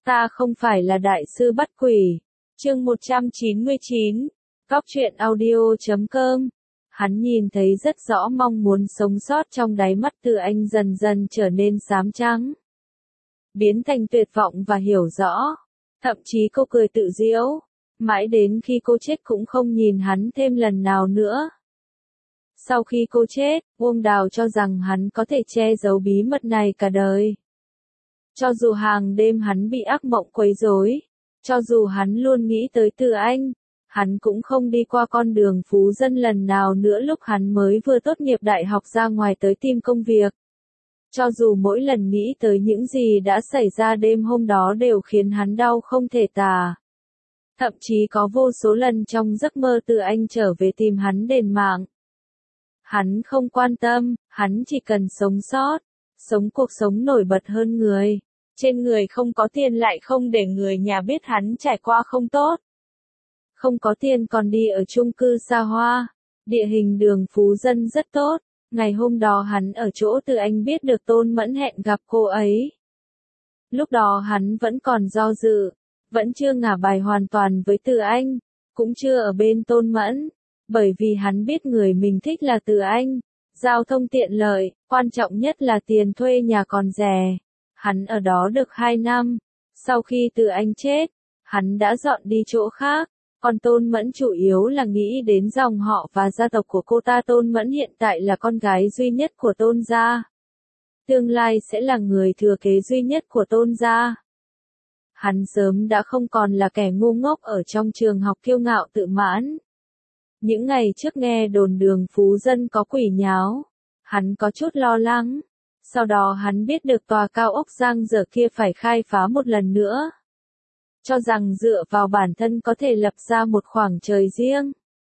Ta không phải là đại sư bắt quỷ. Chương 199. Cóc truyện audio.com. Hắn nhìn thấy rất rõ mong muốn sống sót trong đáy mắt Từ Anh dần dần trở nên xám trắng, biến thành tuyệt vọng và hiểu rõ. Thậm chí cô cười tự giễu, mãi đến khi cô chết cũng không nhìn hắn thêm lần nào nữa. Sau khi cô chết, Uông Đào cho rằng hắn có thể che giấu bí mật này cả đời. Cho dù hàng đêm hắn bị ác mộng quấy rối, cho dù hắn luôn nghĩ tới Từ Anh, hắn cũng không đi qua con đường phú dân lần nào nữa lúc hắn mới vừa tốt nghiệp đại học ra ngoài tới tìm công việc. Cho dù mỗi lần nghĩ tới những gì đã xảy ra đêm hôm đó đều khiến hắn đau không thể tả. Thậm chí có vô số lần trong giấc mơ Từ Anh trở về tìm hắn đền mạng. Hắn không quan tâm, hắn chỉ cần sống sót, sống cuộc sống nổi bật hơn người. Trên người không có tiền lại không để người nhà biết hắn trải qua không tốt. Không có tiền còn đi ở chung cư xa hoa, địa hình đường phú dân rất tốt. Ngày hôm đó hắn ở chỗ Từ Anh biết được Tôn Mẫn hẹn gặp cô ấy. Lúc đó hắn vẫn còn do dự, vẫn chưa ngả bài hoàn toàn với Từ Anh, cũng chưa ở bên Tôn Mẫn, bởi vì hắn biết người mình thích là Từ Anh, giao thông tiện lợi, quan trọng nhất là tiền thuê nhà còn rẻ. Hắn ở đó được 2 năm, sau khi Từ Anh chết, hắn đã dọn đi chỗ khác. Còn Tôn Mẫn chủ yếu là nghĩ đến dòng họ và gia tộc của cô ta. Tôn Mẫn hiện tại là con gái duy nhất của Tôn gia. Tương lai sẽ là người thừa kế duy nhất của Tôn gia. Hắn sớm đã không còn là kẻ ngu ngốc ở trong trường học kiêu ngạo tự mãn. Những ngày trước nghe đồn đường phú dân có quỷ nháo, hắn có chút lo lắng. Sau đó hắn biết được tòa cao ốc giang dở kia phải khai phá một lần nữa. Cho rằng dựa vào bản thân có thể lập ra một khoảng trời riêng.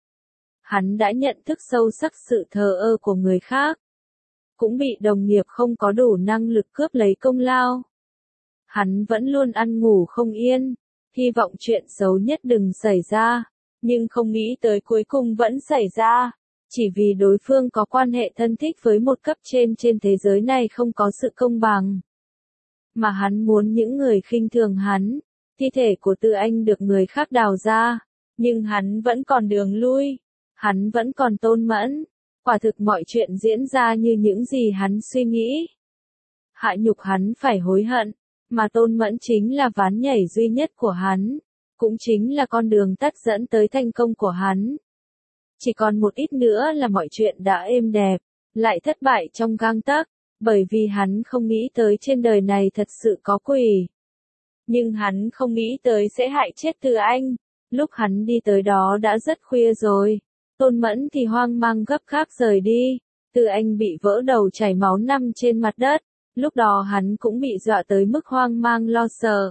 Hắn đã nhận thức sâu sắc sự thờ ơ của người khác. Cũng bị đồng nghiệp không có đủ năng lực cướp lấy công lao. Hắn vẫn luôn ăn ngủ không yên, hy vọng chuyện xấu nhất đừng xảy ra, nhưng không nghĩ tới cuối cùng vẫn xảy ra. Chỉ vì đối phương có quan hệ thân thích với một cấp trên thế giới này không có sự công bằng. Mà hắn muốn những người khinh thường hắn. Thi thể của Từ Anh được người khác đào ra, nhưng hắn vẫn còn đường lui, hắn vẫn còn Tôn Mẫn. Quả thực mọi chuyện diễn ra như những gì hắn suy nghĩ. Hạ nhục hắn phải hối hận, mà Tôn Mẫn chính là ván nhảy duy nhất của hắn, cũng chính là con đường tắt dẫn tới thành công của hắn. Chỉ còn một ít nữa là mọi chuyện đã êm đẹp, lại thất bại trong gang tấc, bởi vì hắn không nghĩ tới trên đời này thật sự có quỷ. Nhưng hắn không nghĩ tới sẽ hại chết Từ Anh. Lúc hắn đi tới đó đã rất khuya rồi. Tôn Mẫn thì hoang mang gấp gáp rời đi. Từ Anh bị vỡ đầu chảy máu nằm trên mặt đất. Lúc đó hắn cũng bị dọa tới mức hoang mang lo sợ.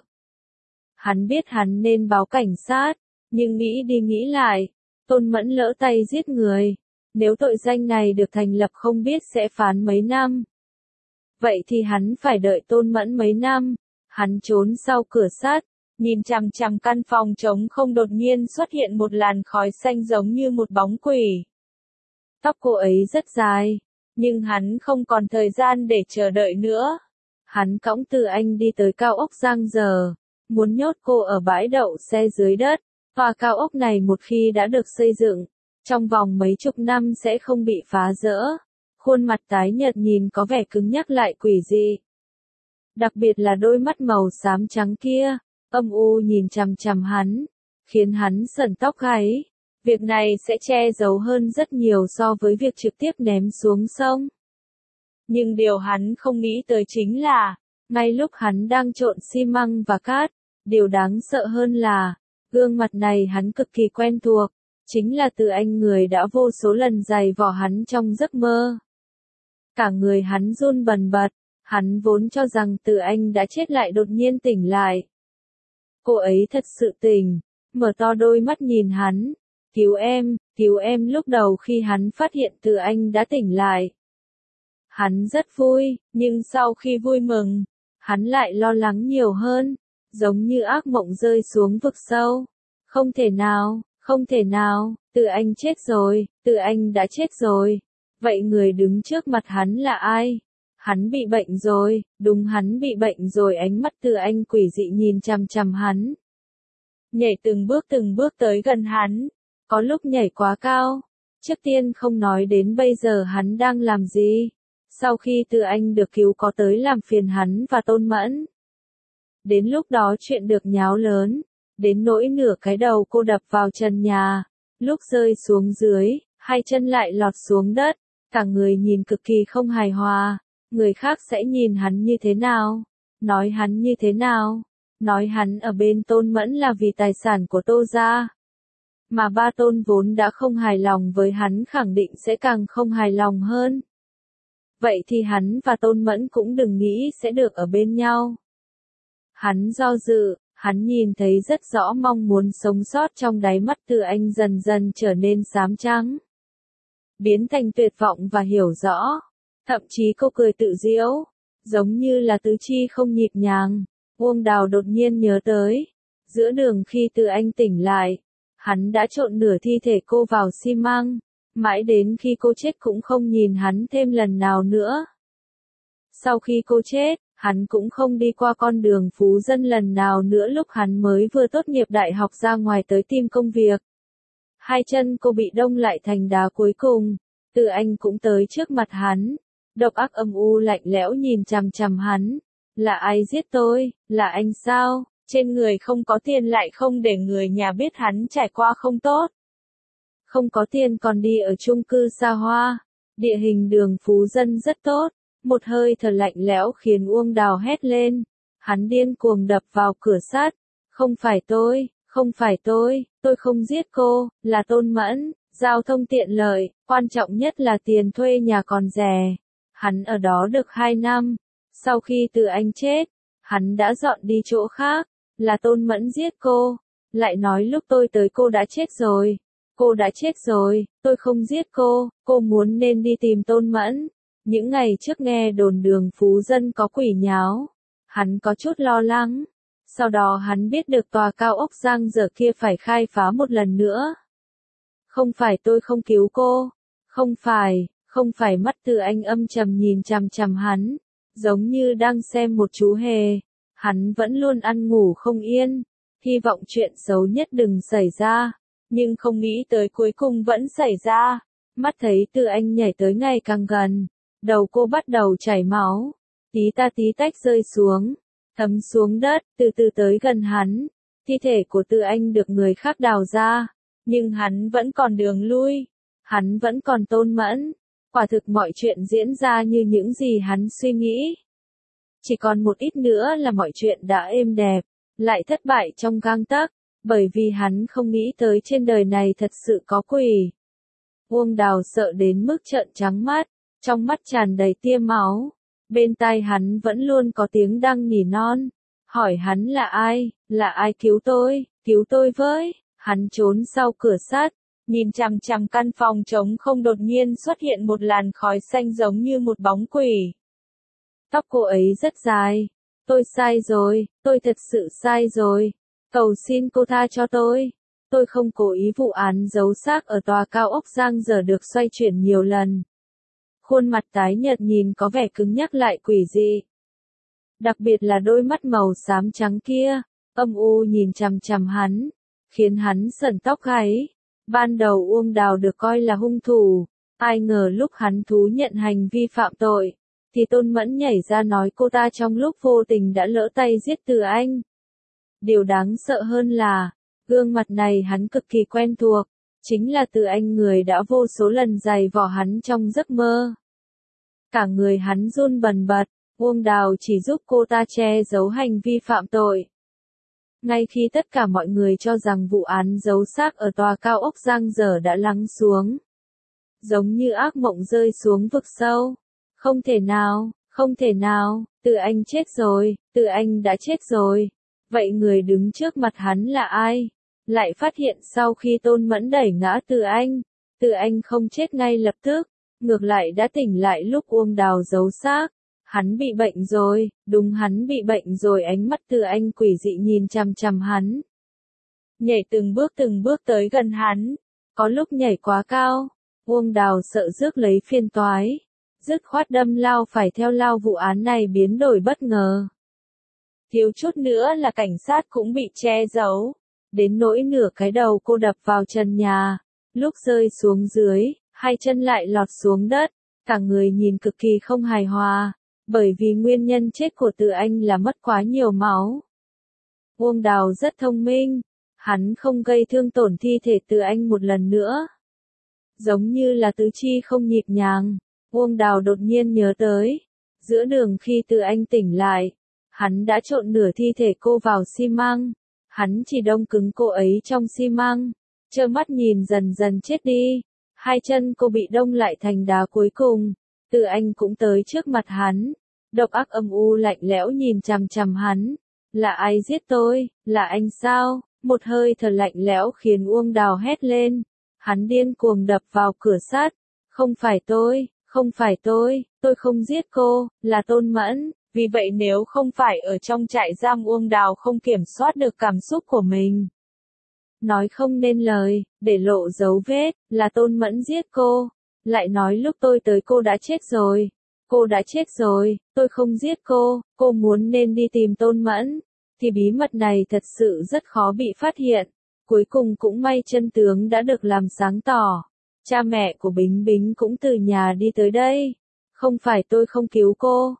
Hắn biết hắn nên báo cảnh sát, nhưng nghĩ đi nghĩ lại, Tôn Mẫn lỡ tay giết người. Nếu tội danh này được thành lập không biết sẽ phán mấy năm. Vậy thì hắn phải đợi Tôn Mẫn mấy năm. Hắn trốn sau cửa sắt, nhìn chằm chằm căn phòng trống không. Đột nhiên xuất hiện một làn khói xanh giống như một bóng quỷ. Tóc cô ấy rất dài, nhưng hắn không còn thời gian để chờ đợi nữa. Hắn cõng Từ Anh đi tới cao ốc giang dở, muốn nhốt cô ở bãi đậu xe dưới đất. Tòa cao ốc này một khi đã được xây dựng, trong vòng mấy chục năm sẽ không bị phá rỡ. Khuôn mặt tái nhợt nhìn có vẻ cứng nhắc lại quỷ dị. Đặc biệt là đôi mắt màu xám trắng kia, âm u nhìn chằm chằm hắn, khiến hắn sởn tóc gáy. Việc này sẽ che giấu hơn rất nhiều so với việc trực tiếp ném xuống sông. Nhưng điều hắn không nghĩ tới chính là, ngay lúc hắn đang trộn xi măng và cát, điều đáng sợ hơn là, gương mặt này hắn cực kỳ quen thuộc, chính là Từ Anh, người đã vô số lần giày vò hắn trong giấc mơ. Cả người hắn run bần bật. Hắn vốn cho rằng Từ Anh đã chết lại đột nhiên tỉnh lại. Cô ấy thật sự tỉnh, mở to đôi mắt nhìn hắn. Cứu em. Lúc đầu khi hắn phát hiện Từ Anh đã tỉnh lại. Hắn rất vui, nhưng sau khi vui mừng, hắn lại lo lắng nhiều hơn, giống như ác mộng rơi xuống vực sâu. Không thể nào, Từ Anh chết rồi, Từ Anh đã chết rồi. Vậy người đứng trước mặt hắn là ai? Hắn bị bệnh rồi, đúng hắn bị bệnh rồi, ánh mắt Từ Anh quỷ dị nhìn chằm chằm hắn. Nhảy từng bước tới gần hắn, có lúc nhảy quá cao. Trước tiên không nói đến bây giờ hắn đang làm gì. Sau khi Từ Anh được cứu có tới làm phiền hắn và Tôn Mẫn. Đến lúc đó chuyện được nháo lớn, đến nỗi nửa cái đầu cô đập vào trần nhà, lúc rơi xuống dưới, hai chân lại lọt xuống đất, cả người nhìn cực kỳ không hài hòa. Người khác sẽ nhìn hắn như thế nào? Nói hắn như thế nào? Nói hắn ở bên Tôn Mẫn là vì tài sản của Tô gia. Mà ba Tôn vốn đã không hài lòng với hắn khẳng định sẽ càng không hài lòng hơn. Vậy thì hắn và Tôn Mẫn cũng đừng nghĩ sẽ được ở bên nhau. Hắn do dự, hắn nhìn thấy rất rõ mong muốn sống sót trong đáy mắt Từ Anh dần dần trở nên xám trắng. Biến thành tuyệt vọng và hiểu rõ. Thậm chí cô cười tự giễu, giống như là tứ chi không nhịp nhàng. Uông Đào đột nhiên nhớ tới. Giữa đường khi Từ Anh tỉnh lại, hắn đã trộn nửa thi thể cô vào xi măng. Mãi đến khi cô chết cũng không nhìn hắn thêm lần nào nữa. Sau khi cô chết, hắn cũng không đi qua con đường phú dân lần nào nữa lúc hắn mới vừa tốt nghiệp đại học ra ngoài tới tìm công việc. Hai chân cô bị đông lại thành đá cuối cùng, Từ Anh cũng tới trước mặt hắn. Độc ác âm u lạnh lẽo nhìn chằm chằm hắn. Là ai giết tôi? Là anh sao? Trên người không có tiền lại không để người nhà biết hắn trải qua không tốt. Không có tiền còn đi ở chung cư xa hoa. Địa hình đường phú dân rất tốt. Một hơi thở lạnh lẽo khiến Uông Đào hét lên. Hắn điên cuồng đập vào cửa sắt. Không phải tôi, không phải tôi không giết cô, là Tôn Mẫn. Giao thông tiện lợi, quan trọng nhất là tiền thuê nhà còn rẻ. Hắn ở đó được 2 năm. Sau khi Từ Anh chết, hắn đã dọn đi chỗ khác. Là Tôn Mẫn giết cô. Lại nói lúc tôi tới cô đã chết rồi. Cô đã chết rồi, tôi không giết cô muốn nên đi tìm Tôn Mẫn. Những ngày trước nghe đồn đường phú dân có quỷ nháo. Hắn có chút lo lắng. Sau đó hắn biết được tòa cao ốc giang dở kia phải khai phá một lần nữa. Không phải tôi không cứu cô. Không phải mắt Từ Anh âm trầm nhìn chằm chằm hắn. Giống như đang xem một chú hề. Hắn vẫn luôn ăn ngủ không yên. Hy vọng chuyện xấu nhất đừng xảy ra. Nhưng không nghĩ tới cuối cùng vẫn xảy ra. Mắt thấy Từ Anh nhảy tới ngày càng gần. Đầu cô bắt đầu chảy máu. Tí ta tí tách rơi xuống. Thấm xuống đất, từ từ tới gần hắn. Thi thể của Từ Anh được người khác đào ra. Nhưng hắn vẫn còn đường lui. Hắn vẫn còn Tôn Mẫn. Quả thực mọi chuyện diễn ra như những gì hắn suy nghĩ. Chỉ còn một ít nữa là mọi chuyện đã êm đẹp. Lại thất bại trong gang tấc. Bởi vì hắn không nghĩ tới trên đời này thật sự có quỷ. Uông Đào sợ đến mức trợn trắng mắt. Trong mắt tràn đầy tia máu. Bên tai hắn vẫn luôn có tiếng đang nỉ non. Hỏi hắn là ai cứu tôi với. Hắn trốn sau cửa sắt, nhìn chằm chằm căn phòng trống không, đột nhiên xuất hiện một làn khói xanh giống như một bóng quỷ. Tóc cô ấy rất dài. Tôi sai rồi, tôi thật sự sai rồi. Cầu xin cô tha cho tôi. Tôi không cố ý. Vụ án giấu xác ở tòa cao ốc giang dở được xoay chuyển nhiều lần. Khuôn mặt tái nhợt nhìn có vẻ cứng nhắc lại quỷ dị. Đặc biệt là đôi mắt màu xám trắng kia, âm u nhìn chằm chằm hắn, khiến hắn sởn tóc gáy. Ban đầu Uông Đào được coi là hung thủ, ai ngờ lúc hắn thú nhận hành vi phạm tội, thì Tôn Mẫn nhảy ra nói cô ta trong lúc vô tình đã lỡ tay giết Từ Anh. Điều đáng sợ hơn là, gương mặt này hắn cực kỳ quen thuộc. Chính là Từ Anh, người đã vô số lần giày vò hắn trong giấc mơ. Cả người hắn run bần bật, Uông Đào chỉ giúp cô ta che giấu hành vi phạm tội. Ngay khi tất cả mọi người cho rằng vụ án giấu xác ở tòa cao ốc giang dở đã lắng xuống. Giống như ác mộng rơi xuống vực sâu. Không thể nào, Từ Anh chết rồi, Từ Anh đã chết rồi. Vậy người đứng trước mặt hắn là ai? Lại phát hiện sau khi Tôn Mẫn đẩy ngã Từ Anh không chết ngay lập tức, ngược lại đã tỉnh lại lúc Uông Đào giấu xác. Hắn bị bệnh rồi, đúng hắn bị bệnh rồi. Ánh mắt Từ Anh quỷ dị nhìn chằm chằm hắn. Nhảy từng bước tới gần hắn. Có lúc nhảy quá cao, Uông Đào sợ rước lấy phiền toái. dứt khoát đâm lao phải theo lao, vụ án này biến đổi bất ngờ. Thiếu chút nữa là cảnh sát cũng bị che giấu, đến nỗi nửa cái đầu cô đập vào trần nhà, lúc rơi xuống dưới, hai chân lại lọt xuống đất, cả người nhìn cực kỳ không hài hòa, bởi vì nguyên nhân chết của Từ Anh là mất quá nhiều máu. Uông Đào rất thông minh, hắn không gây thương tổn thi thể Từ Anh một lần nữa. Giống như là tứ chi không nhịp nhàng, Uông Đào đột nhiên nhớ tới, giữa đường khi Từ Anh tỉnh lại, hắn đã trộn nửa thi thể cô vào xi măng, hắn chỉ đông cứng cô ấy trong xi măng, trơ mắt nhìn dần dần chết đi, hai chân cô bị đông lại thành đá cuối cùng, Từ Anh cũng tới trước mặt hắn, độc ác âm u lạnh lẽo nhìn chằm chằm hắn, là ai giết tôi, là anh sao, một hơi thở lạnh lẽo khiến Uông Đào hét lên, hắn điên cuồng đập vào cửa sắt, không phải tôi, không phải tôi không giết cô, là Tôn Mẫn. Vì vậy nếu không phải ở trong trại giam, Uông Đào không kiểm soát được cảm xúc của mình. Nói không nên lời, để lộ dấu vết, là Tôn Mẫn giết cô. Lại nói lúc tôi tới cô đã chết rồi. Cô đã chết rồi, tôi không giết cô muốn nên đi tìm Tôn Mẫn. Thì bí mật này thật sự rất khó bị phát hiện. Cuối cùng cũng may chân tướng đã được làm sáng tỏ. Cha mẹ của Bính Bính cũng từ nhà đi tới đây. Không phải tôi không cứu cô.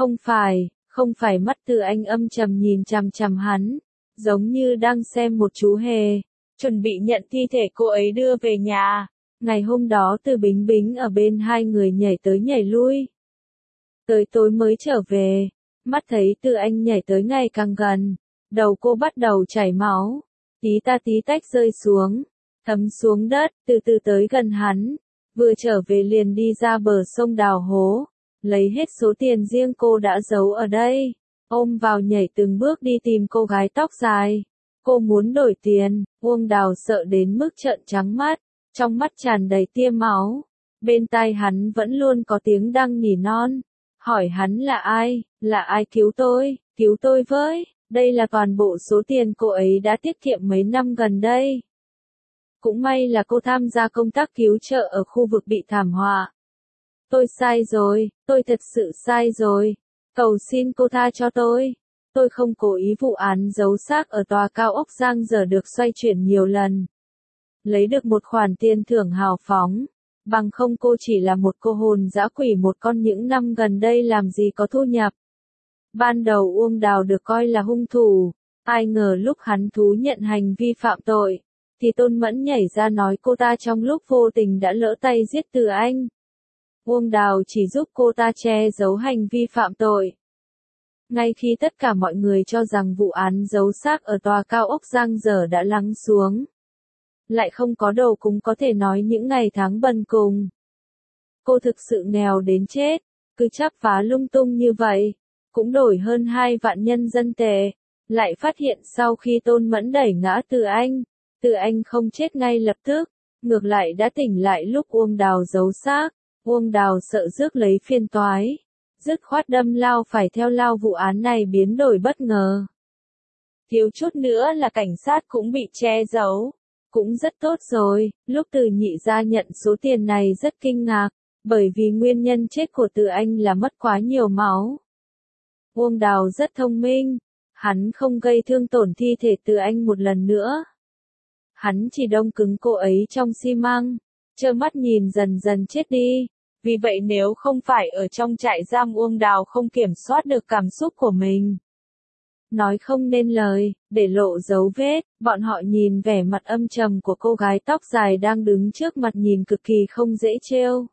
Không phải, mắt Từ Anh âm trầm nhìn chằm chằm hắn, giống như đang xem một chú hề, chuẩn bị nhận thi thể cô ấy đưa về nhà. Ngày hôm đó Từ Bính Bính ở bên hai người nhảy tới nhảy lui. Tới tối mới trở về, mắt thấy Từ Anh nhảy tới ngày càng gần, đầu cô bắt đầu chảy máu, tí ta tí tách rơi xuống, thấm xuống đất, từ từ tới gần hắn, vừa trở về liền đi ra bờ sông đào hố. Lấy hết số tiền riêng cô đã giấu ở đây, ôm vào nhảy từng bước đi tìm cô gái tóc dài. Cô muốn đổi tiền, Uông Đào sợ đến mức trợn trắng mắt, trong mắt tràn đầy tia máu. Bên tai hắn vẫn luôn có tiếng đang nỉ non, hỏi hắn là ai cứu tôi với, đây là toàn bộ số tiền cô ấy đã tiết kiệm mấy năm gần đây. Cũng may là cô tham gia công tác cứu trợ ở khu vực bị thảm họa. Tôi sai rồi, tôi thật sự sai rồi. Cầu xin cô tha cho tôi. Tôi không cố ý, vụ án giấu xác ở tòa cao ốc Giang Dở được xoay chuyển nhiều lần. Lấy được một khoản tiền thưởng hào phóng. Bằng không cô chỉ là một cô hồn dã quỷ một con, những năm gần đây làm gì có thu nhập. Ban đầu Uông Đào được coi là hung thủ. Ai ngờ lúc hắn thú nhận hành vi phạm tội, thì Tôn Mẫn nhảy ra nói cô ta trong lúc vô tình đã lỡ tay giết Từ Anh. Uông Đào chỉ giúp cô ta che giấu hành vi phạm tội. Ngay khi tất cả mọi người cho rằng vụ án giấu xác ở tòa cao ốc Giang Dở đã lắng xuống, lại không có đồ cúng có thể nói những ngày tháng bần cùng. Cô thực sự nghèo đến chết, cứ chắp vá lung tung như vậy, cũng đổi hơn 2 vạn nhân dân tệ. Lại phát hiện sau khi Tôn Mẫn đẩy ngã Từ Anh không chết ngay lập tức, ngược lại đã tỉnh lại lúc Uông Đào giấu xác. Uông Đào sợ rước lấy phiền toái, dứt khoát đâm lao phải theo lao, vụ án này biến đổi bất ngờ. Thiếu chút nữa là cảnh sát cũng bị che giấu, cũng rất tốt rồi, lúc Từ Nhị gia nhận số tiền này rất kinh ngạc, bởi vì nguyên nhân chết của Từ Anh là mất quá nhiều máu. Uông Đào rất thông minh, hắn không gây thương tổn thi thể Từ Anh một lần nữa. Hắn chỉ đông cứng cô ấy trong xi măng, trơ mắt nhìn dần dần chết đi. Vì vậy nếu không phải ở trong trại giam, Uông Đào không kiểm soát được cảm xúc của mình. Nói không nên lời, để lộ dấu vết, bọn họ nhìn vẻ mặt âm trầm của cô gái tóc dài đang đứng trước mặt nhìn cực kỳ không dễ trêu.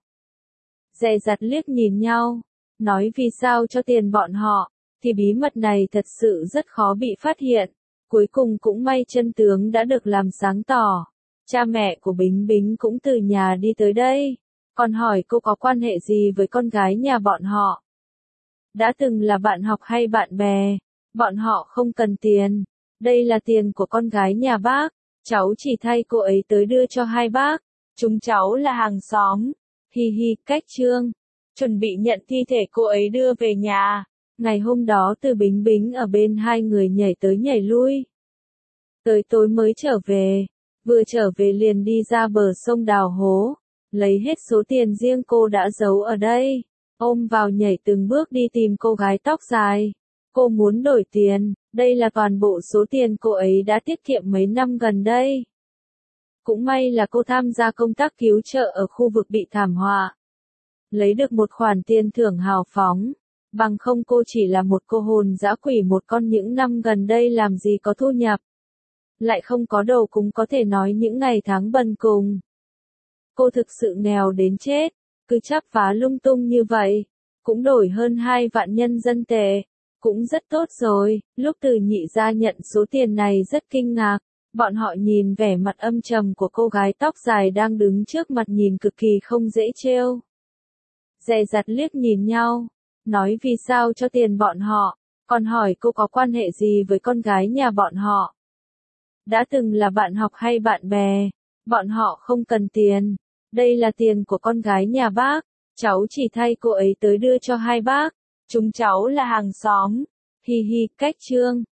Dè dặt liếc nhìn nhau, nói vì sao cho tiền bọn họ, thì bí mật này thật sự rất khó bị phát hiện. Cuối cùng cũng may chân tướng đã được làm sáng tỏ. Cha mẹ của Bính Bính cũng từ nhà đi tới đây. Còn hỏi cô có quan hệ gì với con gái nhà bọn họ. Đã từng là bạn học hay bạn bè. Bọn họ không cần tiền. Đây là tiền của con gái nhà bác. Cháu chỉ thay cô ấy tới đưa cho hai bác. Chúng cháu là hàng xóm. Hi hi, cách trương. Chuẩn bị nhận thi thể cô ấy đưa về nhà. Ngày hôm đó Từ Bính Bính ở bên hai người nhảy tới nhảy lui. Tới tối mới trở về. Vừa trở về liền đi ra bờ sông đào hố. Lấy hết số tiền riêng cô đã giấu ở đây, ôm vào nhảy từng bước đi tìm cô gái tóc dài. Cô muốn đổi tiền, đây là toàn bộ số tiền cô ấy đã tiết kiệm mấy năm gần đây. Cũng may là cô tham gia công tác cứu trợ ở khu vực bị thảm họa. Lấy được một khoản tiền thưởng hào phóng. Bằng không cô chỉ là một cô hồn dã quỷ một con những năm gần đây làm gì có thu nhập. Lại không có đầu cũng có thể nói những ngày tháng bần cùng. Cô thực sự nghèo đến chết, cứ chắp vá lung tung như vậy. Cũng đổi hơn 2 vạn nhân dân tệ. Cũng rất tốt rồi, lúc Từ Nhị ra nhận số tiền này rất kinh ngạc. Bọn họ nhìn vẻ mặt âm trầm của cô gái tóc dài đang đứng trước mặt nhìn cực kỳ không dễ trêu. Dè dặt liếc nhìn nhau, nói vì sao cho tiền bọn họ, còn hỏi cô có quan hệ gì với con gái nhà bọn họ. Đã từng là bạn học hay bạn bè, bọn họ không cần tiền, đây là tiền của con gái nhà bác, cháu chỉ thay cô ấy tới đưa cho hai bác, chúng cháu là hàng xóm, hi hi, cách trương.